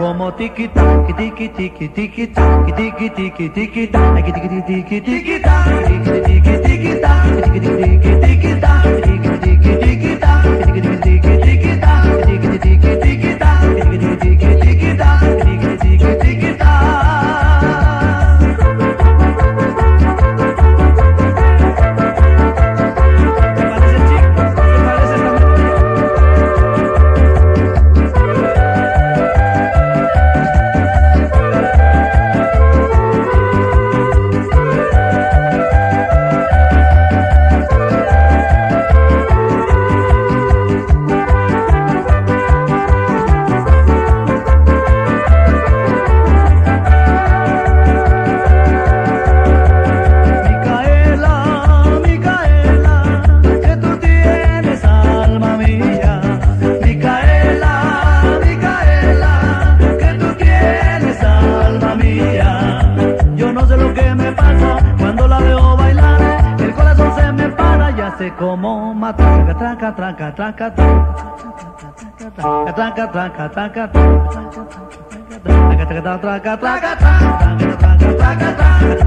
como tiki taki tiki tiki tiki taki tiki tiki tiki taki tiki tiki tiki taki tiki tiki tiki taki tiki tiki tiki taki tiki tiki tiki taki tiki tiki tiki taki tiki tiki tiki taki tiki tiki tiki taki tiki tiki tiki taki. Como matraca, traca, traca, traca, traca, traca, traca, traca, traca, traca, traca, traca, traca, traca, traca, traca, traca,